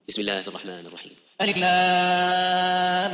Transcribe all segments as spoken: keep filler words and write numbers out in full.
بسم الله الرحمن الرحيم. ألف لام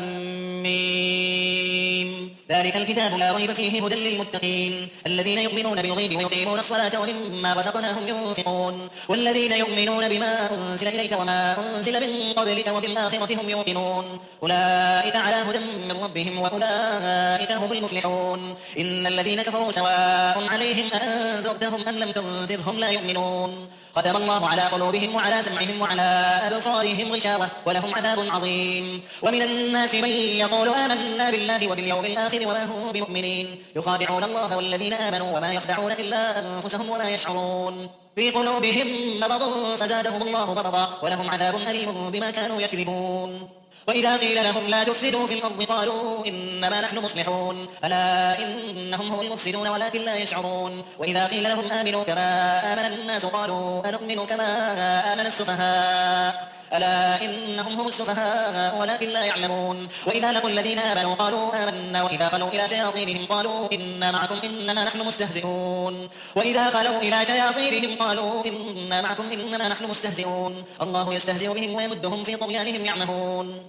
ميم. ذلك الكتاب لا ريب فيه هدى للمتقين الذين يؤمنون بالغيب ويقيمون الصلاة ومما رزقناهم ينفقون والذين يؤمنون بما أنزل إليك وما أنزل من قبلك وبالآخرة هم يوقنون أولئك على هدى من ربهم وأولئك هم المفلحون. إن الذين كفروا سواء عليهم أنذرتهم أم لم تنذرهم لا يؤمنون. ختم الله على قلوبهم وعلى سمعهم وعلى أبصارهم غشاوة ولهم عذاب عظيم. ومن الناس من يقول آمنا بالله وباليوم الآخر وما هم بمؤمنين يخادعون الله والذين آمنوا وما يخدعون إلا أنفسهم وما يشعرون. في قلوبهم مرض فزادهم الله مرضا ولهم عذاب أليم بما كانوا يكذبون. وإذا قيل لهم لا تفسدوا في الأرض قالوا إنما نحن مصلحون ألا إنهم هم المفسدون ولكن لا يشعرون. وإذا قيل لهم آمنوا كما آمن الناس قالوا أنؤمن كما آمن السفهاء ألا إنهم هم السفهاء ولكن لا يعلمون. وإذا لقوا الذين آمنوا قالوا آمنا وإذا خلوا إلى شياطينهم قالوا إنا معكم إنما نحن مستهزئون. وإذا خلوا إلى شياطينهم قالوا إنا معكم إنما نحن مستهزئون. الله يستهزئ بهم ويمدهم في طغيانهم يعمهون.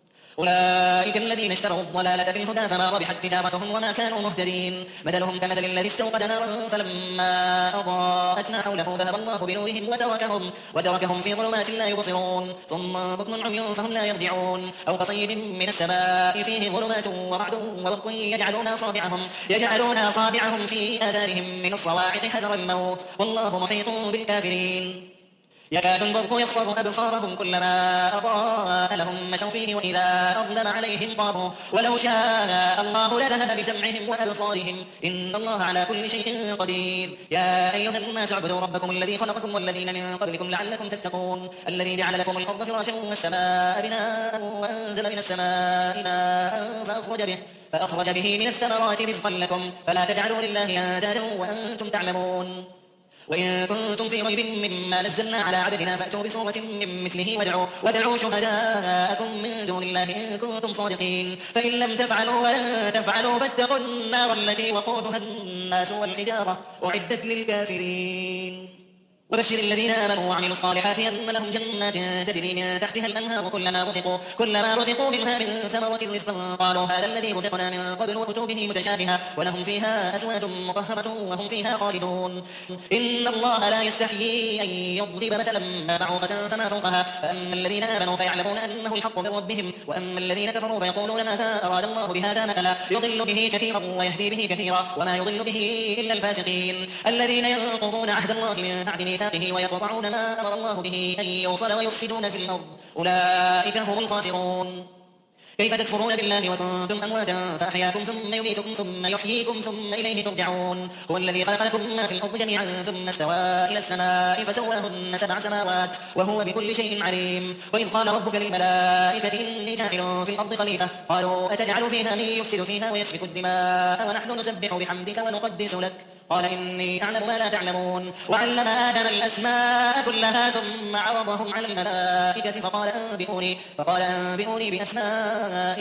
أولئك الذين اشتروا الضلالة بالهدى فما ربحت تجارتهم وما كانوا مهتدين. مثلهم كمثل الذي استوقد نارا فلما أضاءت ما حوله ذهب الله بنورهم وتركهم, وتركهم في ظلمات لا يبصرون ثم بكم عمي فهم لا يرجعون. أو كصيب من السماء فيه ظلمات ورعد وبرق يجعلون أصابعهم, يجعلون أصابعهم في آذانهم من الصواعق حذر الموت والله محيط بالكافرين. يكاد البرق يخطف أبصارهم كلما أضاء لهم مشوا فيه وإذا أظلم عليهم قاموا ولو شاء الله لذهب بسمعهم وأبصارهم إن الله على كل شيء قدير. يا أيها الناس اعبدوا ربكم الذي خلقكم والذين من قبلكم لعلكم تتقون الذي جعل لكم الأرض فراشا والسماء بناء وأنزل من السماء ماء فأخرج به, فأخرج به من الثمرات رزقا لكم فلا تجعلوا لله أندادا وأنتم تعلمون. وإن كنتم في ريب مما نزلنا على عبدنا فأتوا بسورة من مثله وادعوا, وادعوا شهداءكم من دون الله إن كنتم صادقين فإن لم تفعلوا ولن تفعلوا فاتقوا النار التي وقودها الناس والحجارة أعدت للكافرين. وبشر الذين آمنوا وعملوا الصالحات أن لهم جنات تجري من تحتها الأنهار كلما رزقوا, كلما رزقوا منها من ثمرة رزقا قالوا هذا الذي رزقنا من قبل وأتوا به متشابها ولهم فيها أزواج مطهرة وهم فيها خالدون. إن الله لا يستحيي أن يضرب مثلا ما بعوضة فما فوقها فأما الذين آمنوا فيعلمون أنه الحق من ربهم وأما الذين كفروا فيقولون ماذا أراد الله بهذا مثلا يضل به كثيرا ويهدي به كثيرا وما يضل به إلا الفاسقين الذين ينقضون عهد الله من بعد ميثاقه ويقطعون ما أمر الله به أن يوصل ويفسدون في الأرض أولئك هم الخاسرون. كيف تكفرون بالله وكنتم أمواتا فأحياكم ثم يميتكم ثم يحييكم ثم إليه ترجعون. هو الذي خلق لكم ما في الأرض جميعا ثم استوى إلى السماء فسواهن سبع سماوات وهو بكل شيء عليم. وإذ قال ربك للملائكة إني جاعل في الأرض خليفة قالوا أتجعل فيها من يفسد فيها ويسفك الدماء ونحن نسبح بحمدك ونقدس لك قال إني أعلم ما لا تعلمون. وعلم آدم الأسماء كلها ثم عرضهم على الملائكة فقال أنبئوني, فقال أنبئوني بأسماء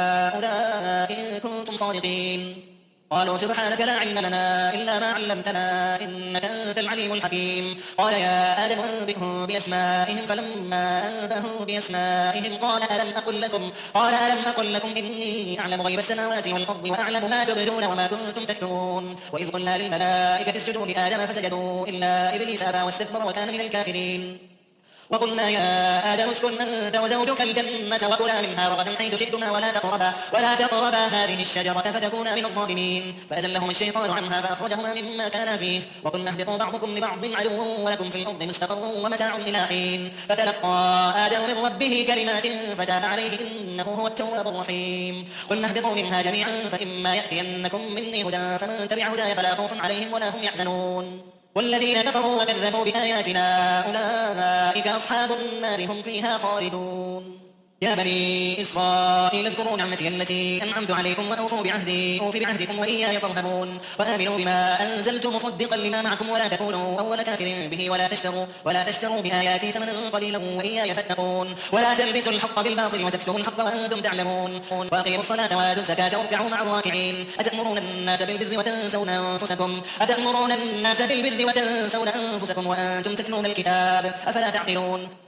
هؤلاء إن كنتم صادقين. قالوا سبحانك لا علم لنا إلا ما علمتنا إنك أنت العليم الحكيم. قال يا آدم أنبئهم بأسمائهم فلما أنبأهم بأسمائهم قال ألم أقل لكم, قال ألم أقل لكم إني أعلم غيب السماوات والأرض وأعلم ما تبدون وما كنتم تكتمون. وإذ قلنا للملائكة اسجدوا لآدم فسجدوا إلا إبليس أبى واستكبر وكان من الكافرين. وقلنا يا آدم اسكن أنت وزوجك الجنة وكلا منها رغدا حيث شئتما ولا تقربا, ولا تقربا هذه الشجرة فتكونا من الظالمين. فأزلهم الشيطان عنها فأخرجهما مما كانا فيه وقلنا اهبطوا بعضكم لبعض عدو ولكم في الأرض مستقر ومتاع إلى حين. فتلقى آدم من ربه كلمات فتاب عليه إنه هو التواب الرحيم. قلنا اهبطوا منها جميعا فإما يأتينكم مني هدى فمن تبع هداي فلا خوف عليهم ولا هم يحزنون. والذين كفروا وكذبوا بآياتنا أولئك أصحاب النار هم فيها خالدون. يا بني إسرائيل اذكروا نعمتي التي أنعمت عليكم وأوفوا بعهدي أوف بعهدكم وإياي فارهبون. وآمنوا بما أنزلت مصدقا لما معكم ولا تكونوا أول كافر به ولا تشتروا, ولا تشتروا بآياتي ثمنا قليلا وإياي فاتقون. ولا تلبسوا الحق بالباطل وتكتموا الحق وأنتم تعلمون. وأقيموا الصلاة وآتوا الزكاة واركعوا مع الراكعين. أتأمرون الناس بالبر وتنسون أنفسكم أتأمرون الناس بالبر وتنسون أنفسكم وأنتم تتلون الكتاب أفلا تعقلون.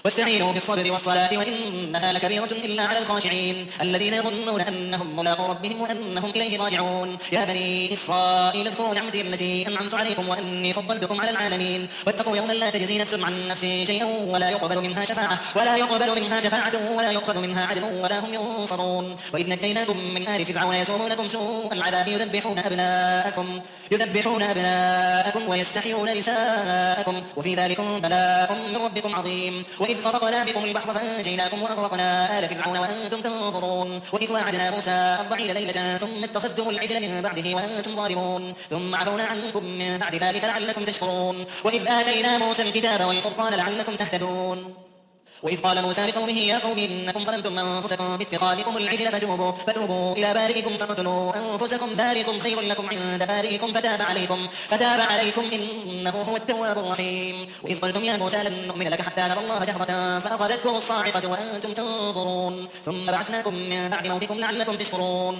واستعينوا بالصبر والصلاة وإنها لكبيرة إلا على الخاشعين الذين يظنون أنهم ملاقو ربهم وأنهم إليه راجعون. يا بني إسرائيل اذكروا نعمتي التي أنعمت عليكم وأني فضلتكم على العالمين واتقوا يوما لا تجزي نفس عن نفس شيئا ولا يقبل منها شفاعة ولا يقبل منها شفاعة ولا يؤخذ منها عدل ولا هم ينصرون. وإذ نجيناكم من آل فرعون يسومونكم سوء العذاب يذبحون أبناءكم يذبحون أبناءكم ويستحيون نساءكم وفي ذلكم بلاء من ربكم عظيم. وإذ فرقنا بكم البحر فأنجيناكم وأغرقنا آل فرعون وأنتم تنظرون. وإذ واعدنا موسى أربعين ليلة ثم اتخذتم العجل من بعده وأنتم ظالمون ثم عفونا عنكم من بعد ذلك لعلكم تشكرون. وإذ آتينا موسى الكتاب والفرقان لعلكم تهتدون. وإذ قال موسى لقومه يا قوم إنكم ظلمتم أنفسكم باتخاذكم العجل فتوبوا, فتوبوا إلى بارئكم فاقتلوا أنفسكم ذلكم خير لكم عند بارئكم فتاب عليكم, فتاب عليكم إنه هو التواب الرحيم. وإذ قلتم يا موسى لن نؤمن لك حتى نرى الله جهرة فأخذتكم الصاعقة وأنتم تنظرون ثم بعثناكم من بعد موتكم لعلكم تشكرون.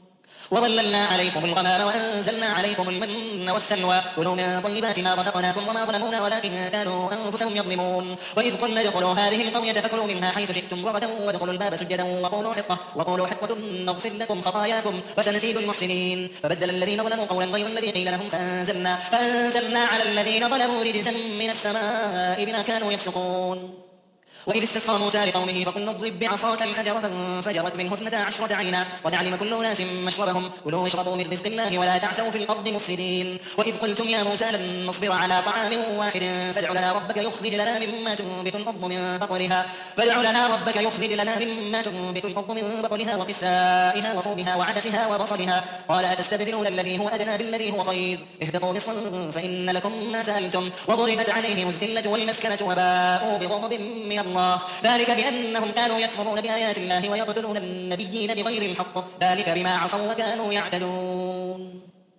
وظللنا عليكم الغمام وأنزلنا عليكم المن والسلوى كلوا من طيبات ما رزقناكم وما ظلمونا ولكن كانوا أنفسهم يظلمون. وإذ قلنا ادخلوا هذه القرية فكلوا منها حيث شئتم رغدا وادخلوا الباب سجدا وقولوا حطة وقولوا حطة نغفر لكم خطاياكم وسنزيد المحسنين. فبدل الذين ظلموا قولا غير الذي قيل لهم فأنزلنا, فأنزلنا على الذين ظلموا رجزا من السماء بما كانوا يفسقون. وإذ استسقى موسى لقومه فقلنا اضرب بعصاك الحجر فانفجرت منه اثنتا عشرة عينا قد علم كل أناس مشربهم كلوا واشربوا من رزق الله ولا تعثوا في الأرض مفسدين. وإذ قلتم يا موسى لن نصبر على طعام واحد فادع لنا ربك يخرج لنا مما تنبت الأرض من بقلها فادع لنا ربك يخرج لنا مما تنبت الأرض من بقلها وقثائها وفومها وعدسها وبصلها قال أتستبدلون الذي هو أدنى بالذي هو خير اهبطوا مصرا فإن لكم ما سألتم وضربت عليهم الذلة والمسكنة وباءوا بغضب من الله ذلك بأنهم كانوا يكفرون بآيات الله ويقتلون النبيين بغير الحق ذلك بما عصوا وكانوا يعتدون.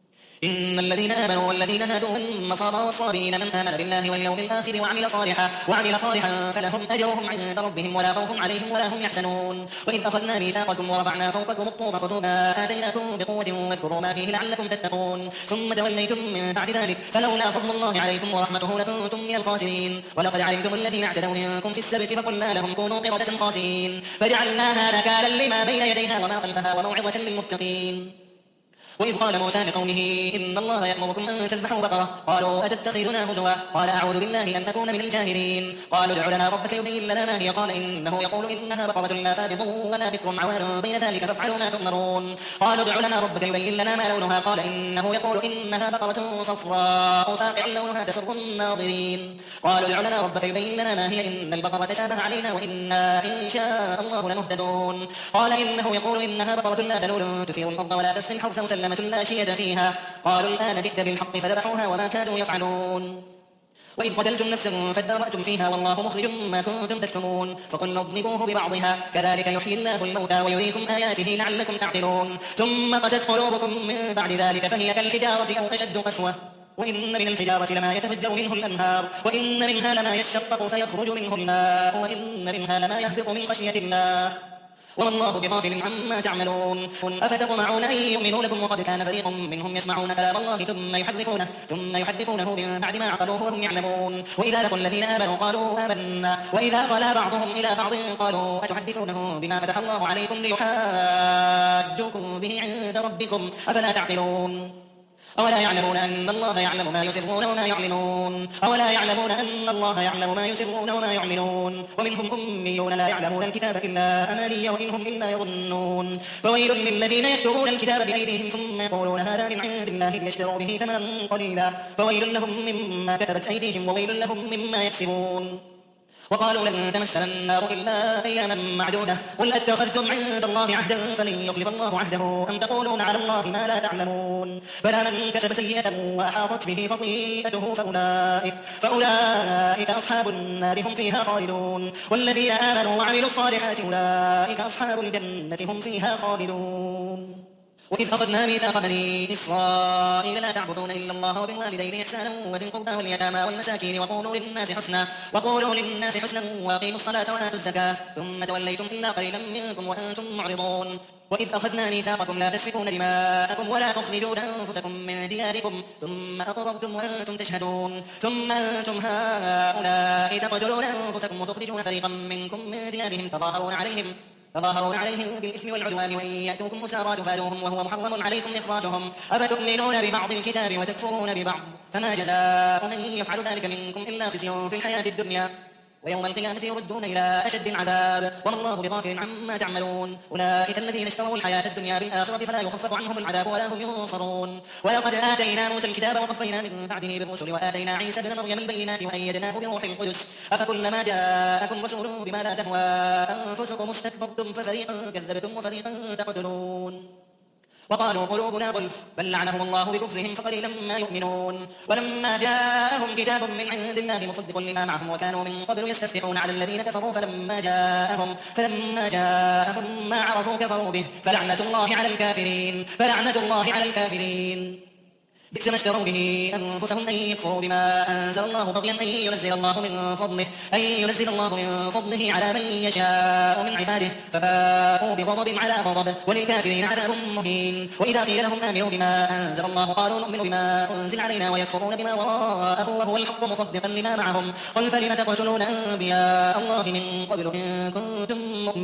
إن الذين آمنوا والذين هادوا والنصارى والصابين من آمن بالله واليوم الآخر وعمل صالحا وعمل صالحا فلهم أجرهم عند ربهم ولا خوف عليهم ولا هم يحزنون. وإذ أخذنا ميثاقكم ورفعنا فوقكم الطور خذوا ما آتيناكم بقوة واذكروا ما فيه لعلكم تتقون ثم توليتم من بعد ذلك فلولا فضل الله عليكم ورحمته لكنتم من الخاسرين. ولقد علمتم الذين اعتدوا منكم في السبت فقلنا لهم كونوا قردة خاسرين فجعلناها نكالا لما بين يديها وما خلفها وموعظة للمتقين. وإذ قال موسى لقومه إن الله يأمركم أن تذبحوا بقرة قالوا أتتخذنا هزوا قال أعوذ بالله أن أكون من الجاهلين قالوا ادع لنا ربك يبين لنا ما هي قال إنه يقول إنها بقرة لا فارض ولا بكر عوان بين ذلك فافعلوا ما تؤمرون قالوا ادع لنا ربك يبين لنا ما لونها قال إنه يقول إنها بقرة صفراء فاقع لونها تسر الناظرين قالوا ادع لنا ربك يبين لنا ما هي إن البقرة تشابه علينا وإنا إن شاء الله لمهتدون قال إنه يقول إنها بقرة لا ذلول تثير الأرض ولا تسقي الحرث مسلمة لا شية فيها قالوا الآن جئت بالحق فذبحوها وما كانوا يفعلون. وإذ قتلتم نفسا فادارأتم فيها والله مخرج ما كنتم تكتمون فقلنا اضربوه ببعضها كذلك يحيي الله الموتى ويريكم آياته لعلكم تعقلون ثم قست قلوبكم من بعد ذلك فهي كالحجارة أو أشد قسوة وإن من الحجارة لما يتفجر منه الأنهار وإن منها لما يشقق فيخرج منه الماء وإن منها لما يهبط من خشية الله وما الله بغافل عما تعملون أفتطمعون أن يؤمنوا لكم وقد كان فريق منهم يسمعون كلام الله ثم يحرفونه ثم يحرفونه من بعد ما عقلوه وهم يعلمون وإذا لقوا الذين آمنوا قالوا آمنا وإذا خلا بعضهم إلى بعض قالوا أتحدثونه بما فتح الله عليكم ليحاجوكم به عند ربكم أفلا تعقلون أولا يعلمون أن الله يعلم ما يسرون وما يعلنون أولا يعلمون أن الله يعلم ما يسرون وما يعلنون ومنهم أميون لا يعلمون الكتاب إلا أماني وإنهم إلا يظنون فويل للذين يكتبون الكتاب بأيديهم ثم يقولون هذا من عند الله ليشتروا به ثمنا قليلا فويل لهم مما كتبت أيديهم وويل لهم مما يكسبون وقالوا لن تمسنا النار إلا أياما معدودة قل أتخذتم عند الله عهدا فلن يخلف الله عهده أم تقولون على الله ما لا تعلمون بلى من كسب سيئة وأحاطت به خطيئته فأولئك, فأولئك أصحاب النار هم فيها خالدون والذين آمنوا وعملوا الصالحات أولئك أصحاب الجنة هم فيها خالدون. وإذ أخذنا ميثاق بني إسرائيل لا تعبدون إلا الله وبالوالدين إحسانا وذي القربى واليتامى والمساكين وقولوا للناس حسنا وقولوا للناس حسنا وأقيموا الصلاة وآتوا الزكاة ثم توليتم إلا قليلا منكم وأنتم معرضون وإذ أخذنا ميثاقكم لا تسفكون دماءكم ولا تخرجون أنفسكم من دياركم ثم أقررتم وأنتم تشهدون ثم أنتم هؤلاء تقتلون أنفسكم وتخرجون فريقا منكم من ديارهم تظاهرون عليهم تظاهرون عليهم بالإثم والعدوان وإن يأتوكم أسارى تفادوهم وهو محرم عليكم إخراجهم أفتؤمنون ببعض الكتاب وتكفرون ببعض فما جزاء من يفعل ذلك منكم إلا خزي في الحياة الدنيا ويوم القيامة يردون إلى أشد العذاب وما الله بغافل عما تعملون أولئك الذين اشتروا الحياة الدنيا بالآخرة فلا يخفف عنهم العذاب ولا هم ينصرون ولقد آتينا موسى الكتاب وقفينا من بعده بالرسل وآتينا عيسى ابن مريم البينات وأيدناه بروح القدس أفكلما جاءكم رسول بما لا تهوى أنفسكم استكبرتم ففريقا كذبتم وفريقا تقتلون وقالوا قلوبنا غلف بل لعنهم الله بكفرهم فقليلا ما يؤمنون ولما جاءهم كتاب من عند الله مصدق لما معهم وكانوا من قبل يستفتحون على الذين كفروا فلما جاءهم فلما جاءهم ما عرفوا كفروا به فلعنة الله على الكافرين فلعنة الله على الكافرين بئس ما اشتروا به أنفسهم أن يكفروا بما أنزل الله بغيا أن ينزل الله من فضله أن ينزل الله من فضله على من يشاء من عباده فباءوا بغضب على غضب وللكافرين عذاب مهين وإذا قيل لهم آمنوا بما أنزل الله قالوا نؤمن بما أنزل علينا ويكفرون بما وراءه وهو الحق مصدقا لما معهم قل فلم تقتلون أنبياء الله من قبل إن كنتم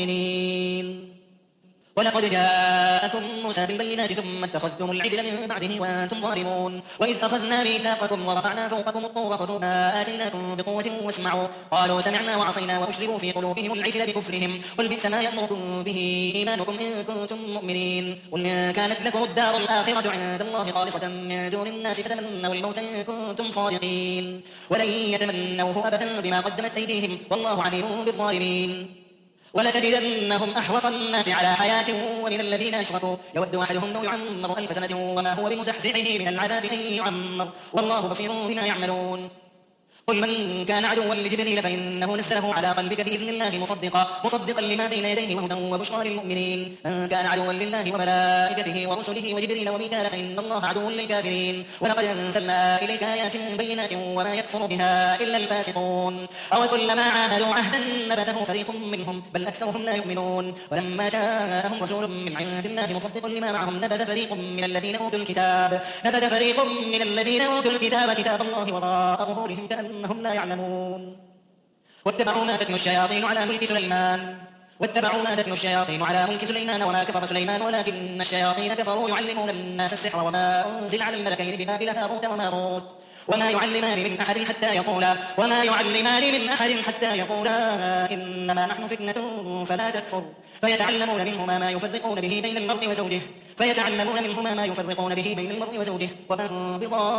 مؤمنين ولقد جاءكم موسى بالبينات ثم اتخذتم العجل من بعده وأنتم ظالمون وإذ أخذنا ميثاقكم ورفعنا فوقكم الطور خذوا ما آتيناكم بقوة واسمعوا قالوا سمعنا وعصينا وأشربوا في قلوبهم العجل بكفرهم قل بئس ما يأمركم به إيمانكم إن كنتم مؤمنين قل إن كانت لكم الدار الآخرة عند الله خالصة من دون الناس فتمنوا الموت إن كنتم صادقين ولن يتمنوه أبدا بما قدمت أيديهم والله عليم بالظالمين ولتجدنهم أحوط الناس على حياة ومن الذين أشركوا يود أحدهم لو يعمر ألف سنة وما هو بمزحزحه من العذاب أن يعمر والله بصير بما يعملون قل من كان عدوا لجبريل فإنه نزله على قلبك بإذن الله مصدقا مصدقا لما بين يديه وهدى وبشرى للمؤمنين من كان عدوا لله وملائكته ورسله وجبريل وميكال فإن الله عدو للكافرين ولقد أنزلنا إليك آيات بينات وما يكفر بها إلا الفاسقون أو كلما عاهدوا عهدا نبذه فريق منهم بل أكثرهم لا يؤمنون ولما جاءهم رسول من عند الله مصدق لما معهم نبذ فريق من الذين أوتوا الكتاب نبذ فريق من الذين أوتوا الكتاب كتاب الله وراء ظهورهم كأن هم لا يعلمون واتبعوا ما تتلو الشياطين على ملك سليمان واتبعوا ما تتلو الشياطين على ملك سليمان وما كفر سليمان ولكن الشياطين كفروا يعلمون الناس السحر وما أنزل على الملكين ببابل هاروت وماروت وما يعلمان من أحد حتى يقولا وما يعلمان من أحد حتى يقولا إنما نحن فتنة فلا تكفر فيتعلمون منهما ما يفرقون به بين المرء وزوجه فيتعلمون منهما ما يفرقون به بين المرء وزوجه وما هم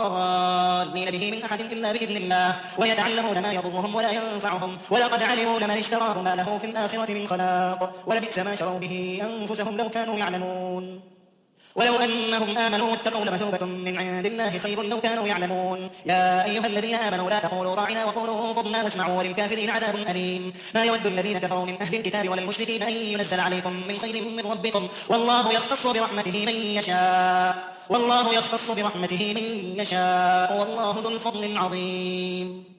بضارين به من أحد إلا بإذن الله ويتعلمون ما يضرهم ولا ينفعهم ولقد علموا لمن اشتراه ما له في الآخرة من خلاق ولبئس ما شروا به أنفسهم لو كانوا يعلمون ولو أنهم آمنوا واتقوا لمثوبة من عند الله خير لو كانوا يعلمون يا أيها الذين آمنوا لا تقولوا راعنا وقولوا انظرنا واسمعوا وللكافرين عذاب أليم ما يود الذين كفروا من أهل الكتاب ولا المشركين أن ينزل عليكم من خير من ربكم والله يختص برحمته من يشاء والله يختص برحمته من يشاء والله ذو الفضل العظيم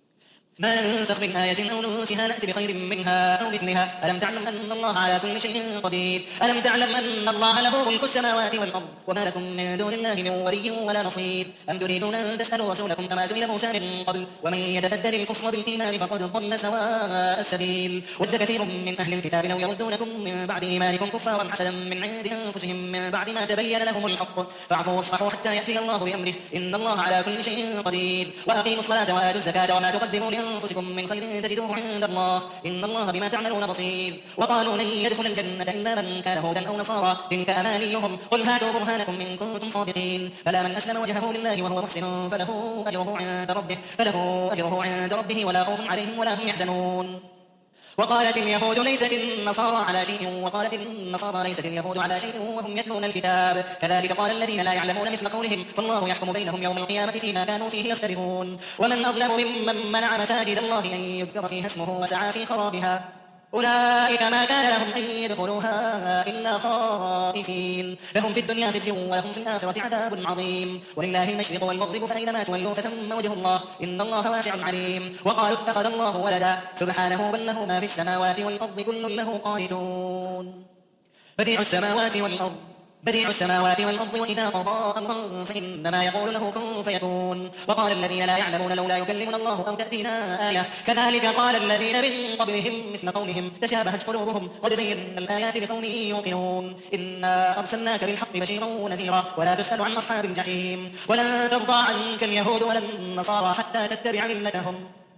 ما ننسخ من آية أو ننسها نأتي بخير منها أو مثلها ألم تعلم أن الله على كل شيء قدير ألم تعلم أن الله له ملك السماوات والأرض وما لكم من دون الله من ولي ولا نصير أم تريدون أن تسألوا رسولكم كما سئل موسى من قبل ومن يتبدل الكفر بالإيمان فقد ضل سواء السبيل ود كثير من أهل الكتاب لو يردونكم من بعد إيمانكم كفارا حسدا من عند أنفسهم من بعد ما تبين لهم الحق فاعفوا واصفحوا حتى يأتي الله بأمره إن الله على كل شيء قدير وأقيموا الصلاة وآتوا الزكاة وما تقدموا لأنفسكم من خير تجدوه عند الله إن الله بما تعملون بصير وقالوا لن يدخل الجنة إلا من كان هودا أو نصارى تلك أمانيهم قل هاتوا برهانكم إن كنتم صادقين فلا من أسلم وجهه لله وهو محسن فله أجره عند ربه فله أجره عند ربه ولا خوف عليهم ولا هم يحزنون وقالت اليهود ليست النصارى على شيء وقالت النصارى ليست اليهود على شيء وهم يتلون الكتاب كذلك قال الذين لا يعلمون مثل قولهم فالله يحكم بينهم يوم القيامة فيما كانوا فيه يختلفون ومن أظلم ممن منع مساجد الله أن يذكر فيها اسمه وسعى في خرابها أولئك ما كان لهم أن يدخلوها إلا خائفين لهم في الدنيا خزي ولهم في الآخرة عذاب عظيم ولله المشرق والمغرب فأينما تولوا فثم وجه الله إن الله واسع عليم وقالوا اتخذ الله ولدا سبحانه بل له ما في السماوات والأرض كل له قانتون بديع السماوات والأرض بديع السماوات والأرض وإذا قضى أمرا فإنما يقول له كن فيكون. وقال الذين لا يعلمون لولا يكلمنا الله أو تأتينا آية كذلك قال الذين من قبلهم مثل قولهم تشابهت قلوبهم قد بينا الآيات لقوم يوقنون. إنا أرسلناك بالحق بشيرا ونذيرا ولا تسأل عن أصحاب الجحيم. ولن ترضى عنك اليهود ولا النصارى حتى تتبع ملتهم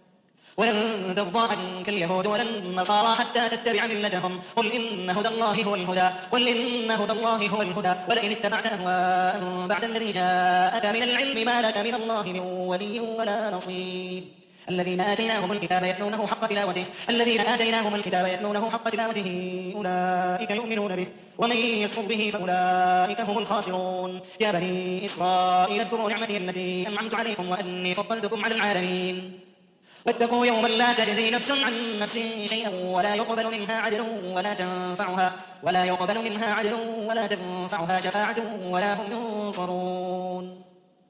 ولن ترضى عنك اليهود ولا النصارى حتى تتبع ملتهم. قل إن هدى الله هو الهدى قل إن هدى الله هو الهدى ولئن اتبعت أهواءهم بعد الذي جاءك من العلم ما لك من الله من ولي ولا نصير. الذين آتيناهم الكتاب يتلونه حق تلاوته الذين آتيناهم الكتاب يتلونه حق تلاوته أولئك يؤمنون به ومن يكفر به فأولئك هم الخاسرون. يا بني إسرائيل اذكروا نعمتي التي أنعمت عليكم وأني فضلتكم على العالمين. واتقوا يوما لا تجزي نفس عن نفس شيئا ولا يقبل منها عدل ولا تنفعها ولا يقبل منها عدل ولا تنفعها شفاعة ولا هم ينصرون.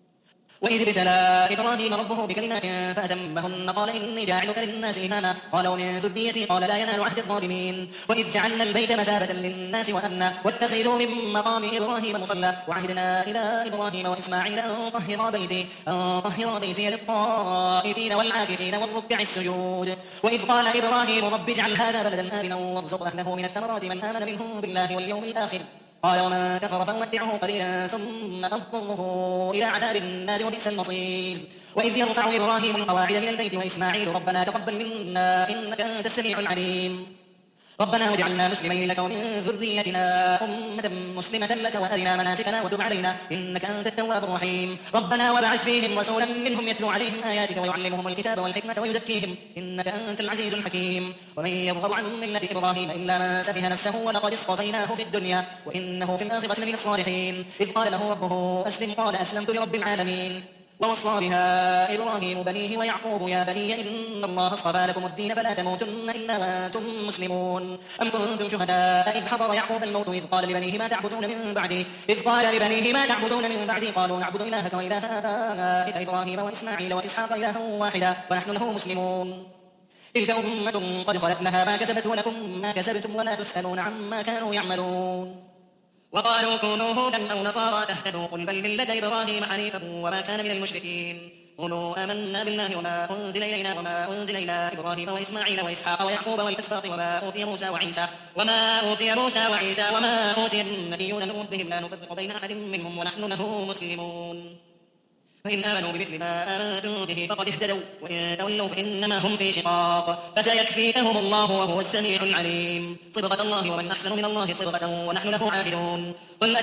وإذ ابتلى إبراهيم ربه بكلمات فأتمهن قال إني جاعلك للناس إماما قال ومن ذريتي قال لا ينال عهد الظالمين. وإذ جعلنا البيت مثابة للناس وأمنا واتخذوا من مقام إبراهيم مصلى وعهدنا إلى إبراهيم وإسماعيل أن طهرا بيتي أن طهرا بيتي للطائفين والعاكفين والركع السجود. وإذ قال إبراهيم رب اجعل هذا بلدا آمنا وارزق أهله من الثمرات من آمن منهم بالله واليوم الآخر قال ومن كفر فأمتعه قليلا ثم أضطره إلى عذاب النار وبئس المصير. وإذ يرفع إبراهيم القواعد من البيت وإسماعيل ربنا تقبل منا إنك أنت السميع العليم. ربنا واجعلنا مسلمين لك ومن ذريتنا أمة مسلمة لك وأرنا مناسكنا وتب علينا إنك أنت التواب الرحيم. ربنا وابعث فيهم رسولا منهم يتلو عليهم آياتك ويعلمهم الكتاب والحكمة ويزكيهم إنك أنت العزيز الحكيم. ومن يرغب عن ملة إبراهيم إلا من سفه نفسه ولقد اصطفيناه في الدنيا وإنه في الآخرة لمن الصالحين. إذ قال له ربه أسلم قال أسلمت لرب العالمين. ووصى بها إبراهيم بنيه ويعقوب يا بني إن الله اصطفى لكم الدين فلا تموتن إلا وأنتم مسلمون. أم كنتم شهداء إذ حضر يعقوب الموت إذ قال لبنيه ما تعبدون من بعدي إذ قال لبنيه ما تعبدون من بعدي قالوا نعبد إلهك وإله آبائك إبراهيم وإسماعيل وإسحاق إلها واحدا ونحن له مسلمون. تلك أمة قد خلت لها ما كسبت ولكم ما كسبتم ولا تسألون عما كانوا يعملون. وقالوا كونوا هودا أو نصارى تهتدوا قل بل ملة إبراهيم حنيفا وما كان من المشركين. قولوا آمنا بالله وما أنزل إلينا وما أنزل إلى إبراهيم وإسماعيل وإسحاق ويعقوب والأسباط وما أوتي موسى وعيسى وما أوتي موسى وعيسى وما أوتي النبيون من ربهم لا نفرق بين أحد منهم ونحن له مسلمون. فإن آمنوا بمثل ما آمنتم به فقد اهتدوا وإن تولوا فإنما هم في شقاق فسيكفيكهم الله وهو السميع العليم. صبغة الله ومن أحسن من الله صبغة ونحن له عابدون. قل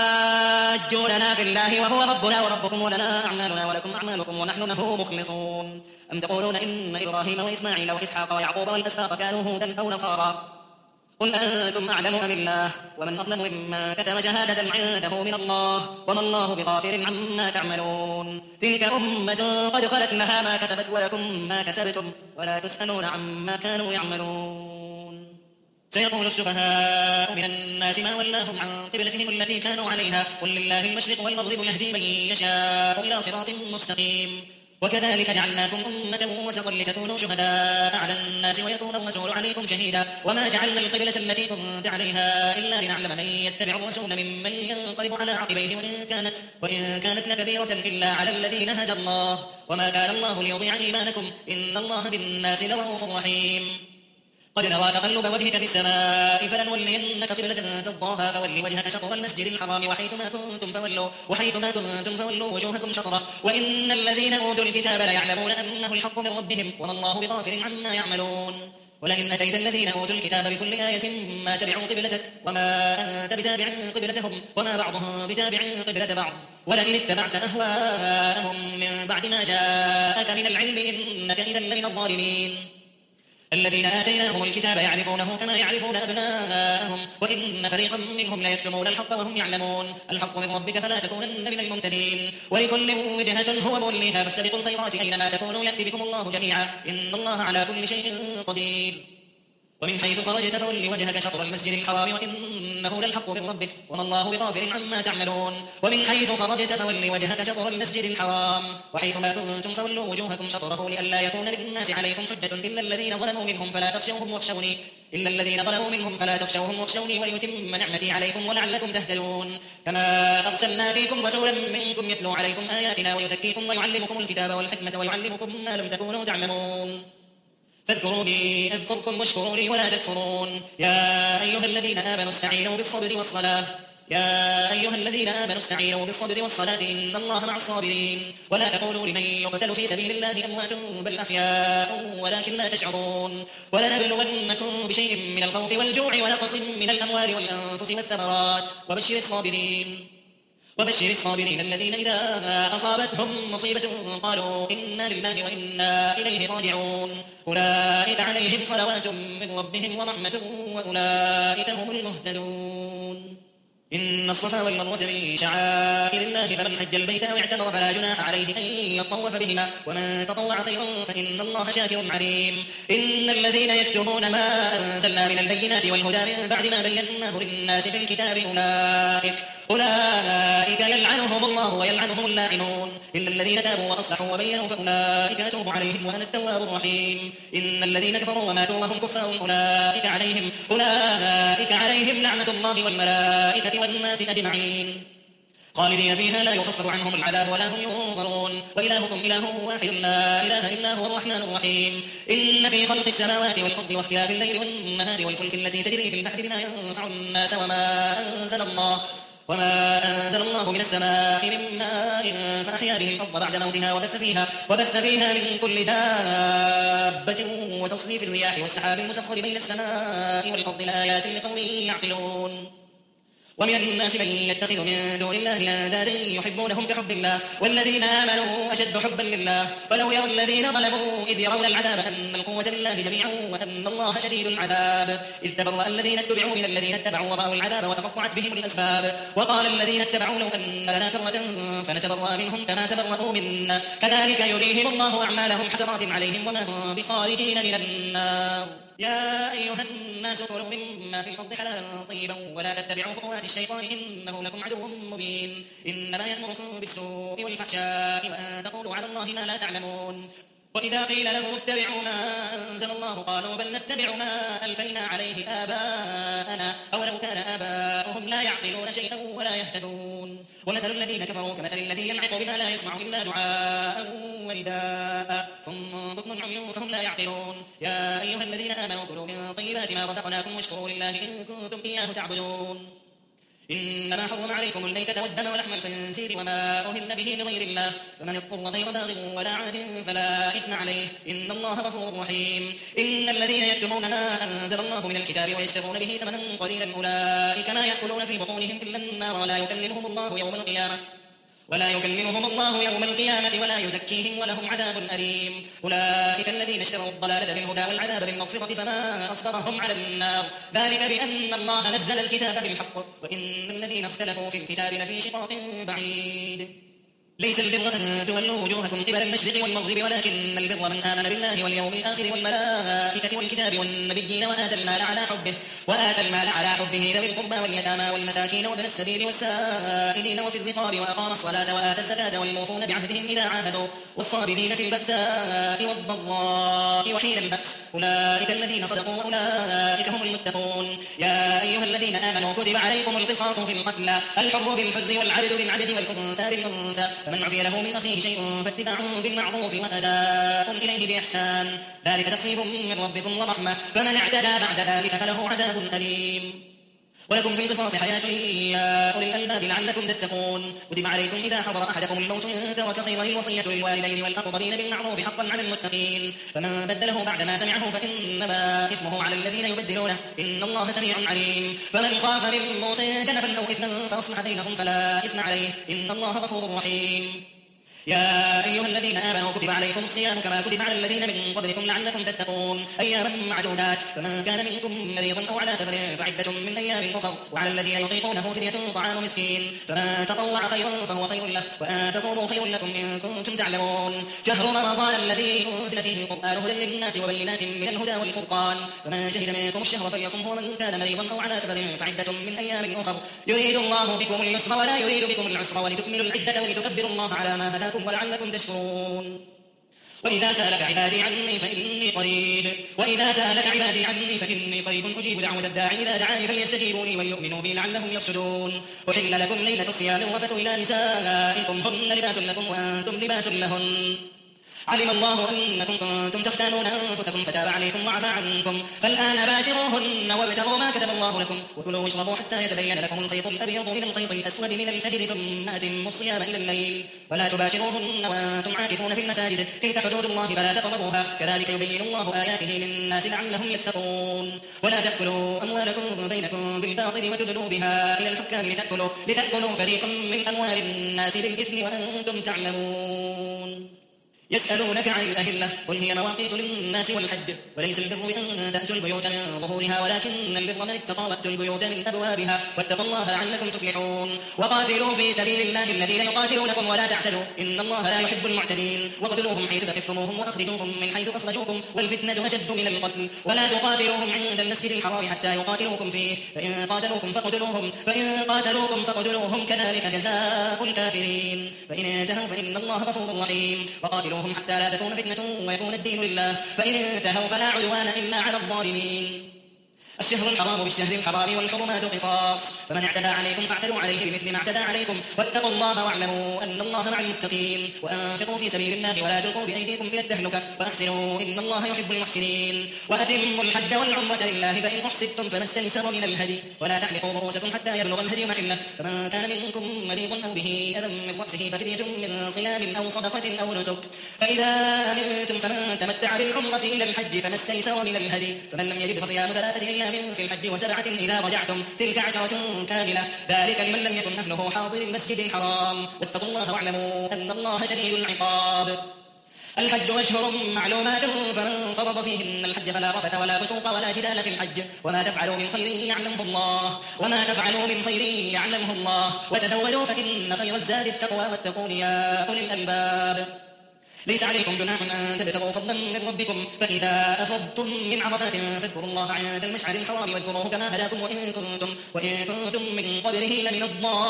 أتحاجوننا في الله وهو ربنا وربكم ولنا أعمالنا ولكم أعمالكم ونحن له مخلصون. أم تقولون إن إبراهيم وإسماعيل وإسحاق ويعقوب والأسباط كانوا هودا أو نصارى قل أنتم أعلم أم الله ومن أظلم ممن كتم شهادة عنده من الله وما الله بغافل عما تعملون. تلك أمة قد خلت لها ما كسبت ولكم ما كسبتم ولا تسألون عما كانوا يعملون. سيقول السفهاء من الناس ما ولاهم عن قبلتهم التي كانوا عليها قل لله المشرق والمغرب يهدي من يشاء إلى صراط مستقيم. وكذلك جعلناكم أمة وسطا لتكونوا شهداء على الناس ويكون الرسول عليكم شهيدا وما جعلنا القبلة التي كنت عليها إلا لنعلم من يتبع الرسول ممن ينقلب على عقبيه وإن كانت, وإن كانت لكبيرة إلا على الذين هدى الله وما كان الله ليضيع إيمانكم إن الله بالناس لرؤوف رحيم. قد نرى تقلب وجهك في السماء فلنولينك قبلة ترضاها فول وجهك شطر المسجد الحرام وحيثما كنتم فولوا وحيثما كنتم فولوا وجوهكم شطره وإن الذين أوتوا الكتاب ليعلمون أنه الحق من ربهم وما الله بغافل عما يعملون. ولئن أتيت الذين أوتوا الكتاب بكل آية ما تبعوا قبلتك وما أنت بتابع قبلتهم وما بعضهم بتابع قبلة بعض ولئن اتبعت أهواءهم من بعد ما جاءك من العلم إنك إذا لمن الظالمين. الذين آتيناهم الكتاب يعرفونه كما يعرفون أبناءهم وإن فريقا منهم ليكتمون الحق وهم يعلمون. الحق من ربك فلا تكونن من الممتدين. ولكل وجهة هو موليها فاستبقوا الخيرات أينما تكونوا يأتي بكم الله جميعا إن الله على كل شيء قدير. ومن حيث خرجت فول وجهك شطر المسجد الحرام وإنه للحق من ربك وما الله بغافل عما تعملون ومن حيث خرجت فول وجهك شطر المسجد الحرام وحيث ما كنتم فولوا وجوهكم شطره لئلا يكون للناس عليكم حجة إلا الذين ظلموا منهم فلا تخشوهم واخشوني إلا الذين ظلموا منهم فلا تخشوهم واخشوني وليتم نعمتي عليكم ولعلكم تهتدون كما أرسلنا فيكم رسولا منكم يتلو عليكم آياتنا ويزكيكم ويعلمكم الكتاب والحكمة ويعلمكم ما لم تكونوا تعلمون فاذكروني أذكركم واشكروا لي ولا تكفرون يا أيها الذين آمنوا استعينوا بالصبر والصلاة يا أيها الذين آمنوا استعينوا بالصبر والصلاة إن الله مع الصابرين ولا تقولوا لمن يقتل في سبيل الله أموات بل أحياء ولكن لا تشعرون ولنبلونكم بشيء من الخوف والجوع ونقص من الأموال والأنفس والثمرات وبشر الصابرين وبشر الصابرين الذين إذا أصابتهم مصيبة قالوا إنا لله وإنا إليه راجعون أولئك عليهم صلوات من ربهم ورحمة وأولئك هم المهتدون إن الصفا والمروة من شعائر الله فمن حج البيت أو اعتمر فلا جناح عليه أن يطوف بهما ومن تطوع خيرا فإن الله شاكر عليم إن الذين يكتمون ما أنزلنا من البينات والهدى من بعد ما بيناه للناس في الكتاب أولئك أولئك يلعنهم الله ويلعنهم اللاعنون إلا الذين تابوا وأصلحوا وبينوا فأولئك أتوب عليهم وأنا التواب الرحيم إن الذين كفروا وماتوا وهم كفار أولئك عليهم أولئك عليهم لعنة الله والملائكة والناس أجمعين خالدين فيها لا يخفف عنهم العذاب ولا هم ينظرون وإلهكم إله واحد لا إله إلا هو الرحمن الرحيم إن في خلق السماوات والأرض واختلاف الليل والنهار والفلك التي تجري في البحر بما ينفع الناس وما أنزل الله وما أنزل الله من السماء من ماء فأحيا به الأرض بعد موتها وبث فيها وبث فيها من كل دابة وتصريف الرياح والسحاب المسخر بين السماء والأرض لآيات لقوم يعقلون ومن الناس من يتخذ من دون الله أندادا يحبونهم كحب الله والذين آمنوا أشد حبا لله ولو يرى الذين ظلموا إذ يرون العذاب أن القوة لله جميعا وأن الله شديد العذاب إذ تبرأ الذين اتبعوا من الذين اتبعوا ورأوا العذاب وتقطعت بهم الأسباب وقال الذين اتبعوا لو أن لنا كرة فنتبرأ منهم كما تبرأوا منا كذلك يريهم الله أعمالهم حسرات عليهم وما هم بخارجين من النار يا أيها الناس كلوا مما في الأرض حلالا طيبا ولا تتبعوا خطوات الشيطان إنه لكم عدو مبين إنما يأمركم بالسوء والفحشاء وأن تقولوا على الله ما لا تعلمون وإذا قيل لهم اتبعوا ما أنزل الله قالوا بل نتبع ما ألفينا عليه آباءنا أولو كان آباؤهم لا يعقلون شيئا ولا يهتدون ومثل الذين كفروا كمثل الذي ينعق بما لا يسمع إلا دعاء ونداء ثم بكم عمي فهم لا يعقلون يا أيها الذين آمنوا كلوا من طيبات ما رزقناكم واشكروا لله إن كنتم إياه تعبدون إنما حرم عليكم الميتة والدم ولحم الخنزير وما أهل به لغير الله فمن اضطر غير باغ ولا عاد فلا إثم عليه إن الله غفور رحيم إن الذين يكتمون ما أنزل الله من الكتاب ويشترون به ثمنا قليلا أولئك ما يأكلون في بطونهم إلا النار ولا يكلمهم الله يوم القيامة ولا يكلمهم الله يوم القيامة ولا يزكيهم ولهم عذاب أليم أولئك الذين اشتروا الضلالة بالهدى والعذاب بالمغفرة فما أصبرهم على النار ذلك بأن الله نزل الكتاب بالحق وإن الذين اختلفوا في الكتاب لفي شقاق بعيد ليس البر أن تولوا وجوهكم قبل المشرق والمغرب ولكن البر من آمن بالله واليوم الآخر والملائكة والكتاب والنبيين وآتى المال على حبه وآتى المال على حبه ذوي القربى واليتامى والمساكين وابن السبيل والسائلين وفي الرقاب وأقام الصلاة وآتى الزكاة والموفون بعهدهم إذا عاهدوا والصابرين في البأساء والضراء وحين البأس أولئك الذين صدقوا وأولئك هم المتقون يا أيها الذين آمنوا كتب عليكم القصاص في القتلى الحر بالحر والعبد بالعبد والأنثى بالأنثى فمن عفي له من أخيه شيء فاتباع بالمعروف وأداء إليه بإحسان ذلك تخفيف من ربكم ورحمة فمن اعتدى بعد ذلك فله عذاب أليم ولكم في القصاص حياة يا أولي الألباب لعلكم تتقون كتب عليكم إذا حضر أحدكم الموت إن ترك خيرا الوصية للوالدين والأقربين بالمعروف حقا على المتقين فمن بدله بعد ما سمعه فإنما إثمه على الذين يبدلونه إن الله سميع عليم فمن خاف من موصى جنفا أو إثما فأصلح بينهم فلا إثم عليه إن الله غفور رحيم يا أيها الذين آمنوا كتب عليكم الصيام كما كتب على الذين من قبلكم لعلكم تتقون أياما معدودات فمن كان منكم مريضا أو على سفر فعدة من أيام أخر وعلى الذين يطيقونه فدية طعام مسكين فمن تطوع خيرا فهو خير له وأن تصوموا خير لكم إن كنتم تعلمون شهر رمضان الذي أنزل فيه القرآن هدى للناس وبينات من الهدى والفرقان فمن شهد منكم الشهر فليصمه ومن كان مريضا أو على سفر فعدة من أيام أخر يريد الله بكم اليسر ولا يريد بكم العسر ولتكملوا العدة ولتكبروا الله على ما هداكم ولعلكم تشكرون وإذا سألك عبادي عني فإني قريب وإذا سألك عبادي عني فإني قريب أجيب دعوة الداعي إذا دعاني فليستجيبوني وليؤمنوا بي لعلهم يرشدون أحل لكم ليلة الصيام الرفث إلى نسائكم هن لباس لكم وأنتم لباس لهن علم الله أنكم كنتم تختانون أنفسكم فتاب عليكم وعفى عنكم فالآن باشروهن وابتغوا ما كتب الله لكم وكلوا واشربوا حتى يتبين لكم الخيط الأبيض من الخيط الأسود من الفجر ثم أتموا الصيام إلى الليل ولا تباشروهن وأنتم عاكفون في المساجد تلك حدود الله فلا تقربوها كذلك يبين الله آياته للناس لعلهم يتقون ولا تأكلوا أموالكم بينكم بالباطل وتدلوا بها إلى الحكام لتأكلوا, لتأكلوا فريقا من أموال الناس بالإثم وأنتم تعلمون يسألونك عن الأهلة قل هي مواقيت للناس والحج وليس البر بأن تأتوا البيوت من ظهورها ولكن البر من اتقى وأتوا البيوت من أبوابها واتقوا الله لعلكم تفلحون وقاتلوا في سبيل الله الذين يقاتلونكم ولا تعتدوا إن الله لا يحب المعتدين واقتلوهم حيث ثقفتموهم وأخرجوهم من حيث أخرجوكم والفتنة أشد من القتل ولا تقاتلوهم عند المسجد الحرام حتى يقاتلوكم فيه فإن قاتلوكم فاقتلوهم فإن قاتلوكم فاقتلوهم كذلك جزاء الكافرين فإن انتهوا فإن الله غفور رحيم وقاتلوا حتى لا تكون فتنة ويكون الدين لله فإن انتهوا فلا عدوان إلا على الظالمين الشهر الحرام بالشهر الحرام والحرمات قصاص فمن اعتدى عليكم فاعتدوا عليه بمثل ما اعتدى عليكم واتقوا الله واعلموا أن الله مع المتقين وأنفقوا في سبيل الله ولا تلقوا بأيديكم إلى التهلكة وأحسنوا إن الله يحب المحسنين وأتموا الحج والعمرة لله فإن أحسنتم فما استيسر من الهدي ولا تحلقوا رؤوسكم حتى يبلغ الهدي محله فمن كان منكم مريضا أو به أذى من رأسه ففدية من صيام أو صدقة أو نسك فإذا أمنتم فمن تمتع بالعمرة إلى الحج فما استيسر من الهدي فمن لم يجد فصيام ثلاثة أيام في الحج وسبعة إذا رجعتم تلك عشرة كاملة ذلك لمن لم يكن أهله حاضر المسجد الحرام واتقوا الله واعلموا أن الله شديد العقاب الحج أشهر معلومات فمن فرض فيهن الحج فلا رفث ولا فسوق ولا جدال في الحج وما تفعلوا من خير يعلمه الله وما تفعلوا من خير يعلمه الله وتزودوا فإن خير الزاد التقوى واتقون يا أولي الألباب ليس عليكم جناح أن تبتغوا فضلا من ربكم فإذا أفضتم من عرفات فاذكروا الله عند المشعر الحرام واذكروه كما هداكم وإن كنتم, وإن كنتم من قبله لمن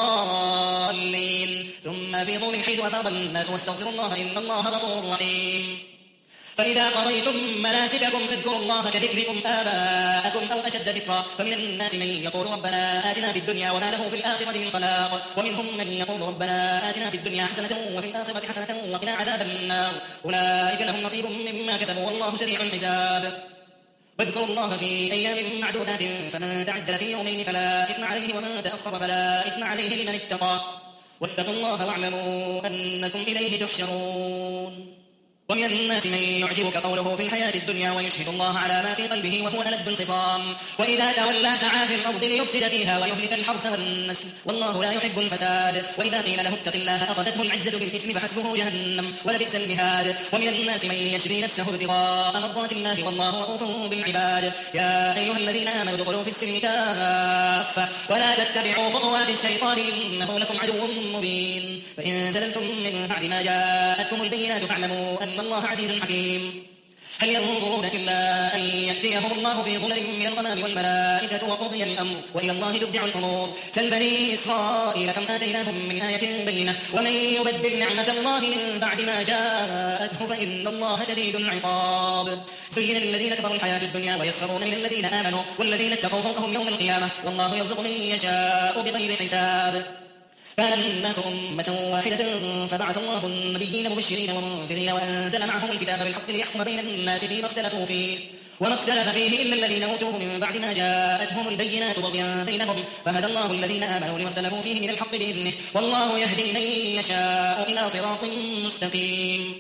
الضالين ثم أفيضوا من حيث أفاض الناس واستغفروا الله إن الله غفور رحيم فإذا قضيتم مناسككم فاذكروا الله كذكركم آباءكم أو أشد ذكرا فمن الناس من يقول ربنا آتنا في الدنيا وما له في الآخرة من خلاق ومنهم من يقول ربنا آتنا في الدنيا حسنة وفي الآخرة حسنة وقنا عذاب النار أولئك لهم نصيب مما كسبوا والله سريع الحساب واذكروا الله في أيام معدودات فمن تعجل في يومين فلا إثم عليه ومن تأخر فلا إثم عليه لمن اتقى واتقوا الله واعلموا أنكم إليه تحشرون ومن الناس من يعجبك قوله في الحياة الدنيا ويشهد الله على ما في قلبه وهو ألد الخصام وإذا تولى سعى في الأرض ليفسد فيها ويهلك الحرث والنسل والله لا يحب الفساد وإذا قيل له اتق الله أخذته العزة بالإثم فحسبه جهنم ولبئس المهاد ومن الناس من يشري نفسه ابتغاء مرضات الله والله رؤوف بالعباد يا أيها الذين آمنوا ادخلوا في السلم كافة ولا تتبعوا خطوات الشيطان إنه لكم عدو مبين فإن زللتم من بعد ما جاءتكم البينات فاعلموا أن الله عزيز حكيم هل ينظرون إلا أن يأتيهم الله في ظلل من الغمام والملائكة وقضي الأمر وإلى الله ترجع الأمور سل بني إسرائيل كم آتيناهم من آية بينة ومن يبدل نعمة الله من بعد ما جاءته فإن الله شديد العقاب زين الذين كفروا الحياة الدنيا ويسخرون من الذين آمنوا والذين اتقوا فوقهم يوم القيامة والله يرزق من يشاء بغير حساب كان الناس أمة واحدة فبعث الله النبيين مبشرين ومنذرين وأنزل معهم الكتاب بالحق ليحكم بين الناس فيما اختلفوا فيه وما اختلف فيه إلا الذين أوتوه من بعد ما جاءتهم البينات بغيا بينهم فهدى الله الذين آمنوا لما اختلفوا فيه من الحق بإذنه والله يهدي من يشاء إلى صراط مستقيم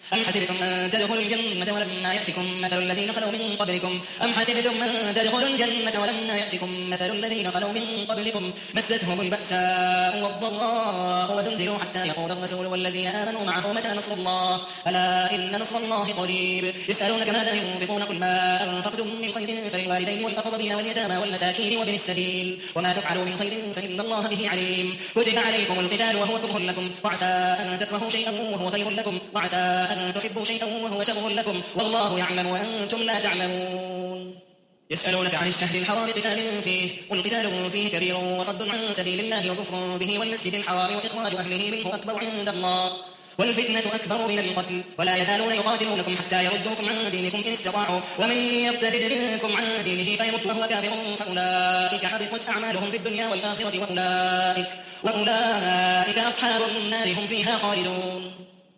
أم حسبتم أن تدخلوا الجنة ولما يأتكم مثل الذين خلوا من قبلكم أم حسبتم أن تدخلوا الجنة ولما يأتكم مثل الذين خلوا من قبلكم مستهم البأساء والضراء وزلزلوا حتى يقول الرسول والذين آمنوا معه متى نصر الله ألا إن نصر الله قريب يسألونك ماذا ينفقون قل ما أنفقتم من خير فللوالدين والأقربين واليتامى والمساكين وابن السبيل وما تفعلوا من خير فإن الله به عليم كتب عليكم القتال وهو كره لكم وعسى أن تكرهوا شيئا وهو خير لكم وعسى أن تحبوا شيئا وهو شر لكم والله يعلم وأنتم لا تعلمون يسألونك عن الشهر الحرام قتال فيه قل قتال فيه كبير وصد عن سبيل الله وكفر به والمسجد الحرام وإخراج أهله منه أكبر عند الله والفتنة أكبر من القتل ولا يزالون يقاتلونكم حتى يردوكم عن دينكم إن استطاعوا ومن يرتد منكم عن دينه فيمت وهو كافر فأولئك حبطت أعمالهم في الدنيا والآخرة وأولئك, وأولئك أصحاب النار هم فيها خالدون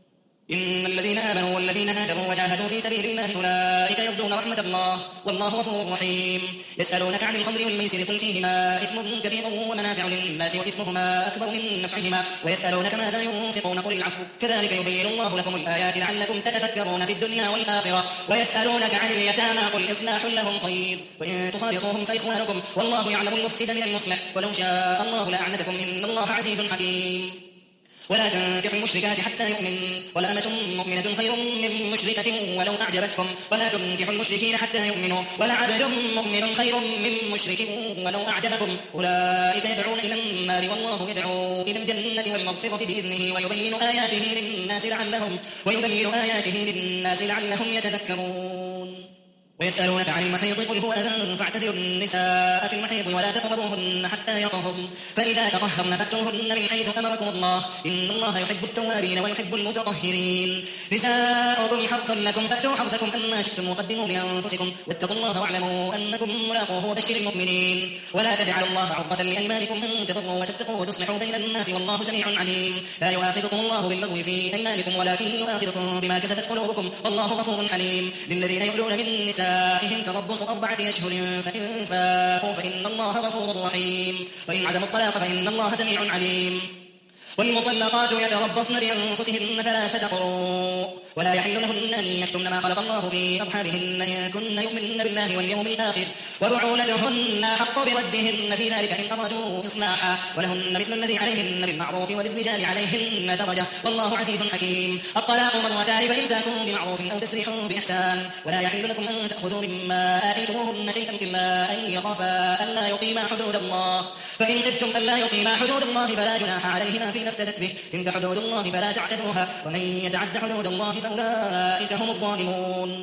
إن الذين آمنوا والذين هاجروا وجاهدوا في سبيل الله أولئك يرجون رحمة الله والله غفور رحيم يسألونك عن الخمر والميسر قل فيهما إثم كبير ومنافع للناس وإثمهما أكبر من نفعهما ويسألونك ماذا ينفقون قل العفو كذلك يبين الله لكم الآيات لعلكم تتفكرون في الدنيا والآخرة ويسألونك عن اليتامى قل إصلاح لهم خير وإن تخالطوهم فإخوانكم والله يعلم المفسد من المصلح ولو شاء الله لأعنتكم إن الله عزيز حكيم ولا تنكحوا المشركات حتى يؤمن ولأمة مؤمنة خير من مشركة ولو أعجبتكم ولا تنكحوا المشركين حتى يؤمنوا ولعبد مؤمن خير من مشرك ولو أعجبكم أولئك يدعون إلى النار والله يدعو إلى الجنة والمغفرة بإذنه ويبين آياته للناس لعلهم ويبين آياته للناس لعلهم يتذكرون ويسألونك عن المحيض قل هو أذى فاعتزلوا النساء في المحيض ولا تقربوهن حتى يطهرن فإذا تطهرن فأتوهن من حيث أمركم الله إن الله يحب التوابين ويحب المتطهرين نساؤكم حرث لكم فأتوا حرثكم أن شئتم وقدموا لأنفسكم واتقوا الله واعلموا أنكم ملاقوه وبشر المؤمنين ولا تجعلوا الله عرضة لأيمانكم أن تبروا وتتقوا وتصلحوا بين الناس والله سميع عليم لا يؤاخذكم الله باللغو في أيمانكم ولكن يؤاخذكم بما كسبت قلوبكم والله غفور حليم للذين يؤلون من نساء نسائهم تربص أربعة أشهر فإن فاءوا فإن الله غفور رحيم وإن عزموا الطلاق فإن الله سميع عليم والمطلقات يتربصن بأنفسهن ثلاثة قروء ولا يحل لهن أن يكتمن ما خلق الله في أرحامهن إن كن يؤمنن بالله واليوم الآخر وبعولتهن حق بردهن في ذلك إن أرادوا إصلاحا ولهن مثل الذي عليهن بالمعروف وللرجال عليهن درجة والله عزيز حكيم الطلاق مرتان فإمساك بمعروف أو تسريح بإحسان ولا يحل لكم أن تأخذوا مما آتيتموهن شيئا إلا أن يخافا ألا يقيما حدود الله فإن خفتم ألا يقيما حدود الله فلا جناح عليهما فيما افتدت به تلك حدود الله فلا تعتدوها ومن يتعد حدود الله فأولئك هم الظالمون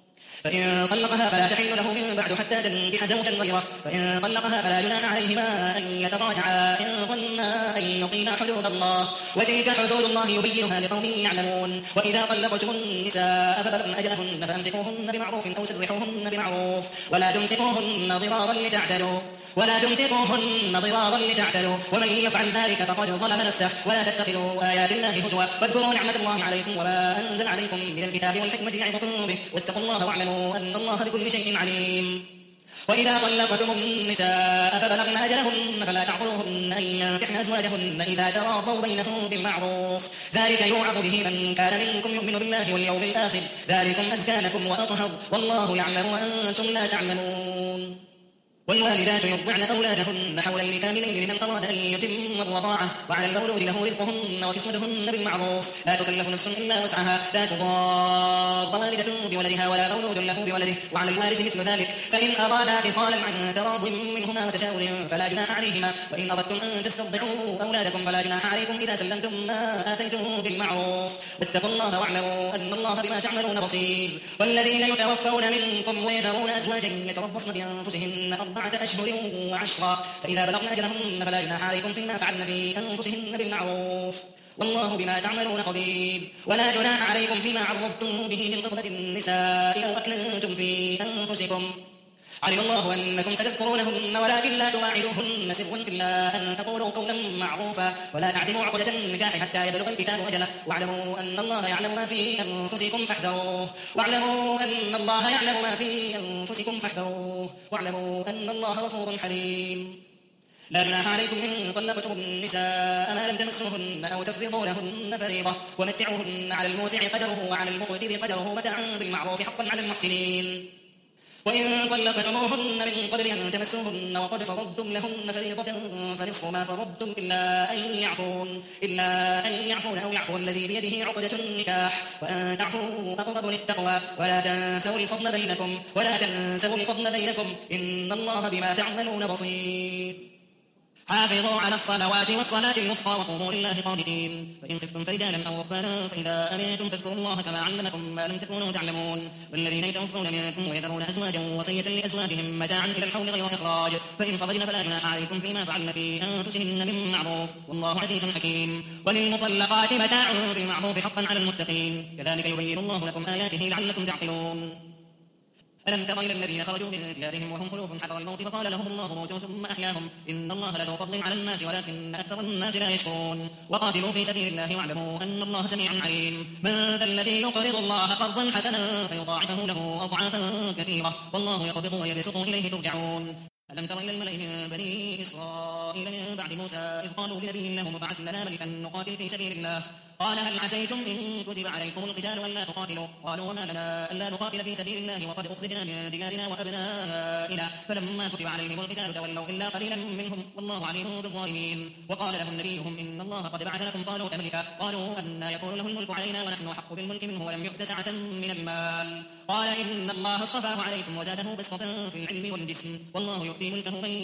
فإن طلقها فلا تحل له من بعد حتى تنكح زوجا غيره فإن طلقها فلا جناح عليهما أن يتراجعا إن ظنا أن يقيما حدود الله وتلك حدود الله يبينها لقوم يعلمون وإذا طلقتم النساء فبلغن أجلهن فأمسكوهن بمعروف أو سرحوهن بمعروف ولا تمسكوهن ضرارا لتعتدوا ولا تمسكوهن ضرارا لتعتدوا ومن يفعل ذلك فقد ظلم نفسه ولا تتخذوا آيات الله هزوا واذكروا نعمة الله عليكم وما أنزل عليكم من الكتاب والحكمة يعظكم به واتقوا الله واعلموا أن الله بكل شيء عليم وإذا طلقتم النساء فبلغن أجلهن فلا تعضلوهن أن ينكحن أزواجهن إذا تراضوا بينهم بالمعروف ذلك يوعظ به من كان منكم يؤمن بالله واليوم الآخر ذلكم أزكى لكم وأطهر والله يعلم وأنتم لا تعلمون والوالدات يرضعن أولادهن حولين كاملين لمن أراد أن يتم الرضاعة وعلى المولود له رزقهن وكسوتهن بالمعروف لا تكلف نفس إلا وسعها لا تضار والدة بولدها ولا مولود له بولده وعلى الوارث مثل ذلك فإن أرادا فصالا عن تراض منهما وتشاور فلا جناح عليهما وإن أردتم أن تسترضعوا أولادكم فلا جناح عليكم إذا سلمتم ما آتيتم بالمعروف واتقوا الله واعلموا أن الله بما تعملون بصير والذين يتوفون منكم ويذرون أزواجا يتربصن بأنفسهن أربعة أشهر وعشرا فإذا بلغن أجلهن فلا جناح عليكم فيما فعلن في أنفسهن بالمعروف والله بما تعملون خبير ولا جناح عليكم فيما عرضتم به من خطبة النساء أو أكننتم في أنفسكم علم الله أنكم ستذكرونهن ولكن لا تواعدوهن سرا إلا أن تقولوا قولا معروفا ولا تعزموا عقدة النكاح حتى يبلغ الكتاب أجله واعلموا أن الله يعلم ما في أنفسكم فاحذروه واعلموا أن الله يعلم ما في أنفسكم فاحذروه واعلموا أن الله غفور حليم لا جناح عليكم إن طلقتم النساء ما لم تمسوهن أو تفرضوا لهن فريضة ومتعوهن على الموسع قدره وعلى المقتدر قدره متاعا بالمعروف حقا على المحسنين. وإن طلقتموهن من قبل أن تمسوهن وقد فرضتم لهن فريضة فنصف ما فرضتم إلا أن يعفون إلا أن يعفون أو يعفو الذي بيده عقدة النكاح وأن تعفوا أقرب للتقوى ولا تنسوا الفضل بينكم ولا تنسوا الفضل بينكم إن الله بما تعملون بصير. حافظوا على الصلوات والصلاة الوسطى وقوموا لله قانتين. فإن خفتم فرجالا أو ركبانا فإذا أمنتم فاذكروا الله كما علمكم ما لم تكونوا تعلمون. والذين يتوفون منكم ويذرون أزواجا وصية لأزواجهم متاعا إلى الحول غير إخراج فإن خرجن فلا جناح عليكم فيما فعلن في أنفسهن من معروف والله عزيز حكيم. وللمطلقات متاع بالمعروف حقا على المتقين كذلك يبين الله لكم آياته لعلكم تعقلون. ألم تر إلى الذين خرجوا من ديارهم وهم ألوف حذر الموت فقال لهم الله موتوا ثم أحياهم إن الله لذو فضل على الناس ولكن أكثر الناس لا يشكرون. وقاتلوا في سبيل الله واعلموا أن الله سميع عليم. من ذا الذي يقرض الله قرضا حسنا فيضاعفه له أضعافا كثيرة والله يقبض ويبسط إليه ترجعون. ألم تر إلى الملأ من بني إسرائيل من بعد موسى إذ قالوا لنبي لهم ابعث لنا ملكا نقاتل في سبيل الله قال هل عسيتم إن كتب عليكم القتال ألا تقاتلوا قالوا وما لنا ألا نقاتل في سبيل الله وقد أخرجنا من ديارنا وأبنائنا فلما كتب عليهم القتال تولوا إلا قليلا منهم والله عليم بالظالمين. وقال لهم نبيهم إن الله قد بعث لكم طالوت ملكا قالوا أن يكون له الملك علينا ونحن أحق بالملك منه ولم يؤت سعة من المال قال إن الله اصطفاه عليكم وزاده بسطة في العلم والجسم والله يؤتي ملكه من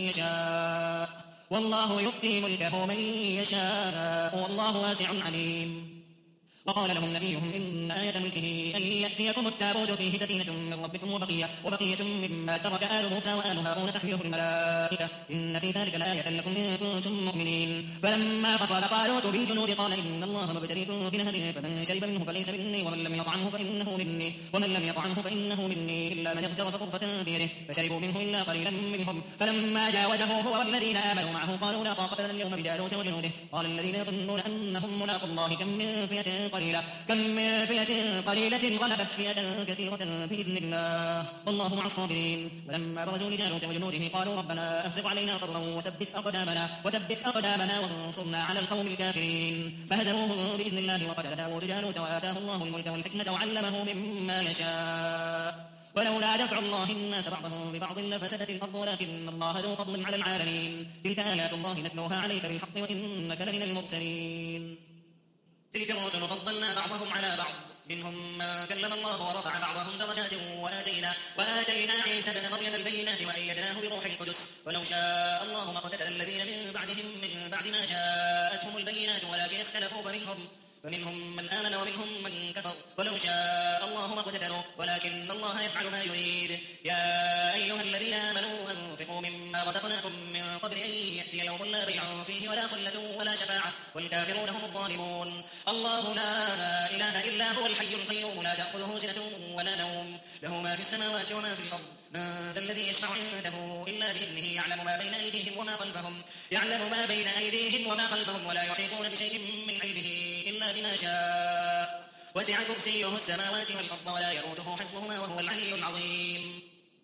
يشاء والله يؤتي ملكه من يشاء والله واسع عليم. وقال لهم نبيهم إن آية ملكه أن يأتيكم التابوت فيه سكينة من ربكم وبقية, وبقية مما ترك آل موسى وآل هارون تحمله الملائكة إن في ذلك لآية لكم إن كنتم مؤمنين. فلما فصل طالوت بالجنود قال إن الله مبتليكم بنهر فمن شرب منه فليس مني ومن لم يطعمه فإنه مني ومن لم يطعمه فإنه مني إلا من اغترف غرفة بيده فشربوا منه إلا قليلا منهم. فلما جاوزه هو والذين آمنوا معه قالوا لا طاقة لنا اليوم بجالوت وجنوده قال الذين يظنون أنهم ملاقوا الله كم من فئة قليلة كم من فئة قليلة غلبت فئة كثيرة بإذن الله والله مع الصابرين. ولما برزوا لجالوت وجنوده قالوا ربنا أفرغ علينا صبرا وثبت أقدامنا وثبت أقدامنا وانصرنا على القوم الكافرين. فهزموهم بإذن الله وقتل داود جالوت وآتاه الله الملك والحكمة وعلمه مما يشاء. ولولا دفع الله الناس بعضهم ببعض لفسدت الأرض ولكن الله ذو فضل على العالمين. تلك آيات الله نتلوها عليك بالحق وإنك لمن المرسلين. تلك الرسل فضلنا بعضهم على بعض منهم من كلم الله ورفع بعضهم درجات وآتينا, وآتينا عيسى ابن مريم البينات وأيدناه بروح القدس. ولو شاء الله ما اقتتل الذين من بعدهم من بعد ما جاءتهم البينات ولكن اختلفوا فمنهم فمنهم من آمن ومنهم من كفر ولو شاء الله ما اقتتلوا ولكن الله يفعل ما يريد. يا أيها الذين آمنوا أنفقوا مما رزقناكم من قبل أن يأتي يوم لا بيع فيه ولا خلة ولا شفاعة والكافرون هم الظالمون. الله لا إله إلا هو الحي القيوم لا تأخذه سنة ولا نوم له ما في السماوات وما في الأرض من ذا الذي يشفع عنده إلا بإذنه يعلم ما بين أيديهم وما خلفهم يعلم ما بين أيديهم وما خلفهم ولا يحيطون بشيء من علمه إلا بما شاء وسع كرسيه السماوات والأرض ولا يؤوده حفظهما وهو العلي العظيم.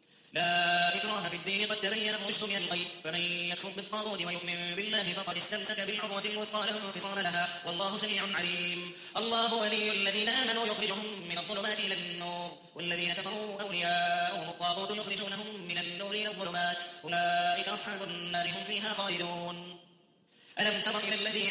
لا إكراه في الدين قد تبين الرشد من الغي فمن يكفر بالطاغوت ويؤمن بالله فقد استمسك بالعروة الوثقى لا انفصام لها والله سميع عليم. الله ولي الذين آمنوا يخرجهم من الظلمات إلى النور والذين كفروا أولياءهم الطاغوت يخرجونهم من النور إلى الظلمات أولئك أصحاب النار هم فيها خالدون. ألم تر إلى الذي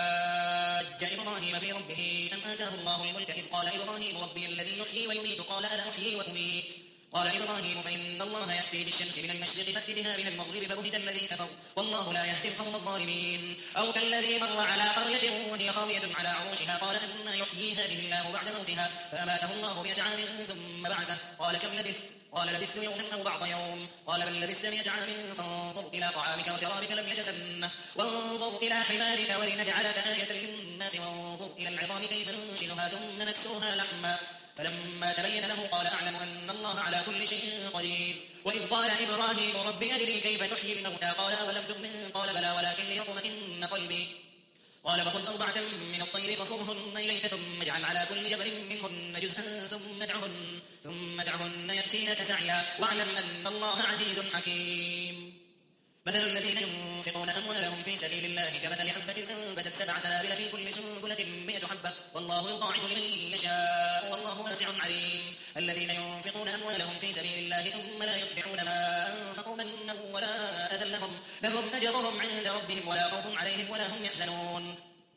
حاج إبراهيم في ربه أن آتاه الله الملك إذ قال إبراهيم ربي الذي يحيي ويميت قال أنا أحيي وأميت قال إبراهيم فإن الله يأتي بالشمس من المشرق فأت بها من المغرب فبهت الذي كفر والله لا يهدي القوم الظالمين. أو كالذي مر على قرية وهي خاوية على عروشها قال أن يحيي هذه الله بعد موتها فأماته الله مئة عام ثم بعثه قال كم لبثت قال لبثت يوما أو بعض يوم قال بل لبثت مئة عام فانظر إلى طعامك وشرابك لم يتسنه وانظر إلى حمارك ولنجعلك آية للناس وانظر إلى العظام كيف ننشزها ثم نكسوها لحما فلما تبين له قال أعلم أن الله على كل شيء قدير. وإذ قال إبراهيم رب أرني كيف تحيي الموتى قال أولم تؤمن قال بلى ولكن ليطمئن قلبي قال فخذ أربعة من الطير فصرهن إليك ثم اجعل على كل جبل منهن جزءا ثم ادعهن ثم ادعهن يأتينك سعيا واعلم أن الله عزيز حكيم. مثل الذين ينفقون ينفقون أموالهم في سبيل الله كمثل حبة أنبتت سبع سنابل في كل سنبلة مئة حبة والله يضاعف لمن يشاء والله واسع عليم. الذين ينفقون أموالهم في سبيل الله ثم لا يتبعون ما أنفقوا منا ولا أذى لهم لهم أجرهم عند ربهم ولا خوف عليهم ولا هم يحزنون.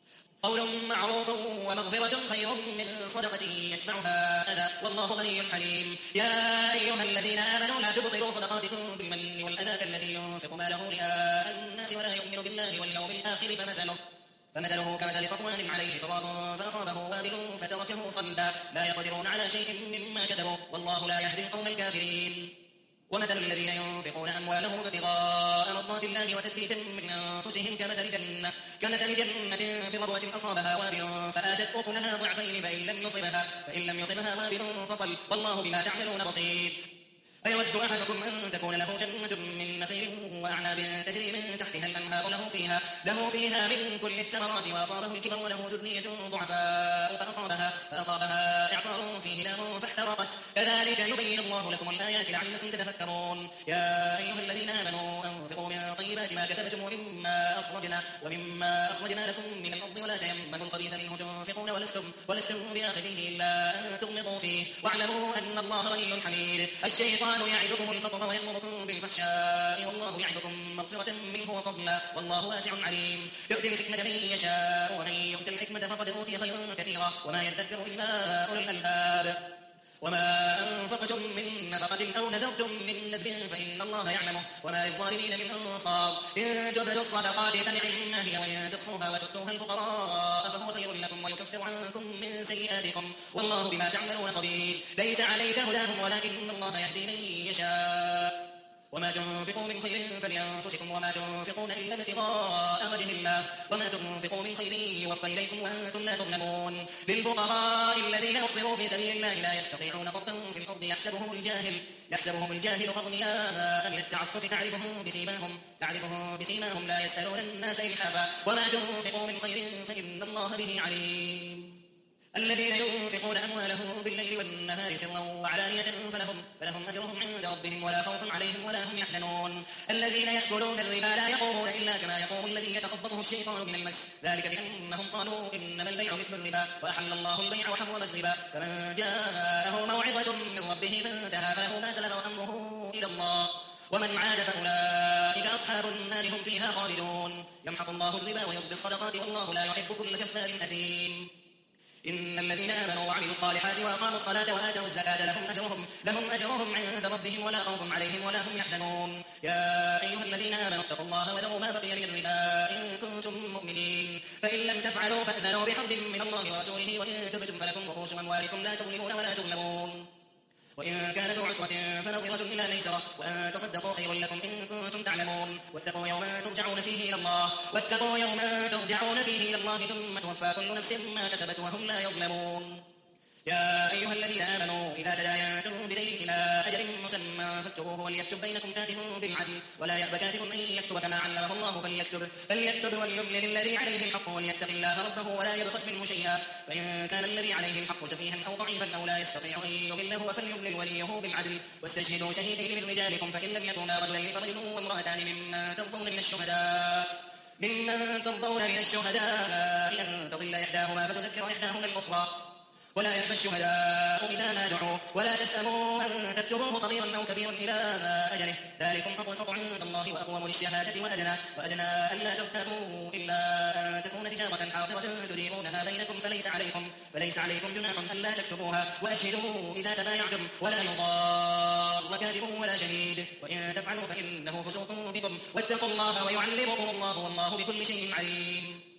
قول معروف ومغفرة خير من صدقة يتبعها أذى والله غني حليم. يا أيها الذين آمنوا لا تبطلوا صدقاتكم بالمن والأذى كالذي ينفق ماله رئاء الناس ولا يؤمن بالله واليوم الآخر فمثله فمثله كمثل صفوان عليه تراب فأصابه وابل فتركه صلدا لا يقدرون على شيء مما كسبوا والله لا يهدي القوم الكافرين. ومثل الذين ينفقون أموالهم ابتغاء مرضات الله وتثبيتا من أنفسهم كمثل جنة كمثل جنة بربوة أصابها وابل فآتت أكلها ضعفين فإن لم يصبها فإن لم يصبها وابل فطل والله بما تعملون بصير. أيود أحدكم أن تكون له جنة من نخيل وأعناب تجري من تحتها الأنهار له فيها له فيها من كل الثمرات وأصابه الكبر وله ذرية ضعفاء فأصابها فأصابها إعصار فيه نار فاحترقت كذلك يبين الله لكم الآيات لعلكم تتفكرون. يا أيها الذين آمنوا أنفقوا من طيبات ما كسبتم ومما أخرجنا ومما أخرجنا لكم من الأرض ولا تيمموا الخبيث منه تنفقون ولستم ولستم بآخذه إلا أن تغمضوا فيه واعلموا أن الله غني حميد. الشيطان يعدكم الفقر ويأمركم بالفحشاء والله يعدكم مغفرة منه وفضلا والله واسع عليم. يؤتي الحكمة من يشاء ومن يؤت الحكمة فقد أوتي خيرا كثيرا وما يذكر إلا أولو الألباب. وما أنفقتم من نفقة أو نذرتم من نذر فإن الله يعلمه وما للظالمين من أنصار. إن تبدوا الصدقات فنعما هي وإن تخفوها وتؤتوها الفقراء فهو خير لكم ويكفر عنكم من سيئاتكم والله بما تعملون خبير. ليس عليك هداهم ولكن الله يهدي من يشاء. وما تنفقوا من خير فلأنفسكم وما تنفقون إلا ابتغاء وجه الله وما تنفقوا من خير يوفى إليكم وأنتم لا تظلمون. للفقراء الذين أحصروا في سبيل الله لا يستطيعون ضربا في الأرض يحسبهم الجاهل يحسبهم الجاهل أغنياء من التعفف تعرفهم بسيماهم تعرفهم بسيماهم لا يسألون الناس إلحافا وما تنفقوا من خير فإن الله به عليم. الذين ينفقون أموالهم بالليل والنهار سرا وعلانية فلهم, فلهم أجرهم عند ربهم ولا خوف عليهم ولا هم يحزنون. الذين يأكلون الربا لا يقومون إلا كما يقوم الذي يتخبطه الشيطان من المس ذلك بأنهم قالوا إنما البيع مثل الربا وأحل الله البيع وحرم الربا فمن جاءه موعظة من ربه فانتهى فله ما سلف وأمره إلى الله ومن عاد فأولئك أصحاب النار هم فيها خالدون. يمحق الله الربا ويربي الصدقات والله لا يحب كل كفار أثيم. إن الذين آمنوا وعملوا الصالحات وأقاموا الصلاة وآتوا الزكاة لهم أجرهم لهم أجرهم عند ربهم ولا خوف عليهم ولا هم يحزنون. يا أيها الذين آمنوا اتقوا الله وذروا ما بقي من الربا إن كنتم مؤمنين فإن لم تفعلوا فأذنوا بحرب من الله ورسوله وإن تبتم فلكم رؤوس أموالكم لا تظلمون ولا تظلمون. وإن كان ذو عسرة فنظرة إلى ميسرة وأن تصدقوا خير لكم إن كنتم تعلمون. واتقوا يوما ترجعون فيه إلى الله واتقوا يوما ترجعون فيه إلى الله ثم توفى كل نفس ما كسبت وهم لا يظلمون. يا أيها الذين آمنوا إذا تداينتم بدين إلى أجل مسمى فاكتبوه وليكتب بينكم كاتب بالعدل ولا يأبى كاتب أن يكتب كما علمه الله فليكتب فليكتب وليملل الذي عليه الحق وليتق الله ربه ولا يبخس منه شيئا فإن كان الذي عليه الحق سفيها أو ضعيفا أو لا يستطيع أن يمله فليملل وليه بالعدل واستشهدوا شهيدين من رجالكم فإن لم يكونا رجلين فرجل وامرأتان ممن ترضون من الشهداء ممن ترضون من الشهداء أن تضل إحداهما فتذكر إحداهما الأخرى ولا يأبى الشهداء إذا ما دعوا ولا تسأموا أن تكتبوه صغيرا أو كبيرا إلى أجله ذلكم أقسط عند الله وأقوم للشهادة وأدنى وأدنى أن لا ترتابوا إلا أن تكون تجارة حاضرة تديرونها بينكم فليس عليكم فليس عليكم جناح أن لا تكتبوها وأشهدوا إذا تبايعتم ولا يضار كاتب ولا شهيد وإن تفعلوا فإنه فسوق بكم واتقوا الله ويعلمكم الله والله بكل شيء عليم.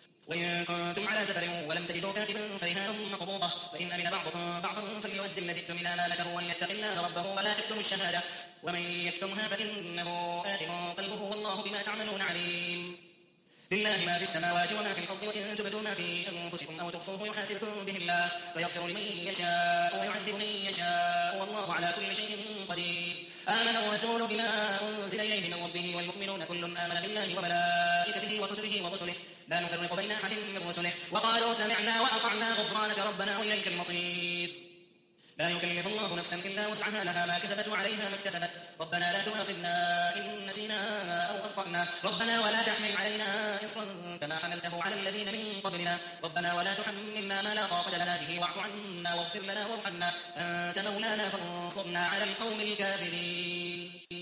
وإن كنتم على سفر ولم تجدوا كاتبا فرهان مقبوضة فإن أمن بعضكم بعضا فليؤدي الذي اؤتمن أمانته وليتق الله ربه ولا تكتموا الشهادة ومن يكتمها فإنه آثم قلبه والله بما تعملون عليم. لله ما في السماوات وما في الأرض وإن تبدوا ما في أنفسكم أو تخفوه يحاسبكم به الله فيغفر لمن يشاء ويعذب من يشاء والله على كل شيء قدير. آمن الرسول بما أنزل إليه من ربه والمؤمنون كل آمن بالله وملائكته وكتبه ورسله لا نفرق بين أحد من رسله وقالوا سمعنا وأطعنا غفرانك ربنا وإليك المصير. لا يكلف الله نفسا إلا وسعها لها ما كسبت وعليها ما اكتسبت ربنا لا تؤاخذنا إن نسينا أو أخطأنا ربنا ولا تحمل علينا إصرا كما حملته على الذين من قبلنا ربنا ولا تحملنا ما لا طاقة لنا به واعف عنا واغفر لنا وارحمنا أنت مولانا فانصرنا على القوم الكافرين